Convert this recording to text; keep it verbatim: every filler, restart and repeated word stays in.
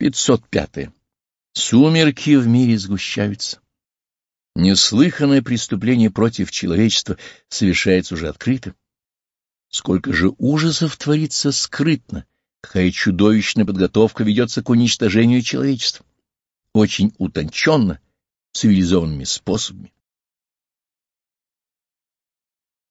пятьсот пятое. Сумерки в мире сгущаются. Неслыханное преступление против человечества совершается уже открыто. Сколько же ужасов творится скрытно, какая чудовищная подготовка ведется к уничтожению человечества. Очень утонченно, цивилизованными способами.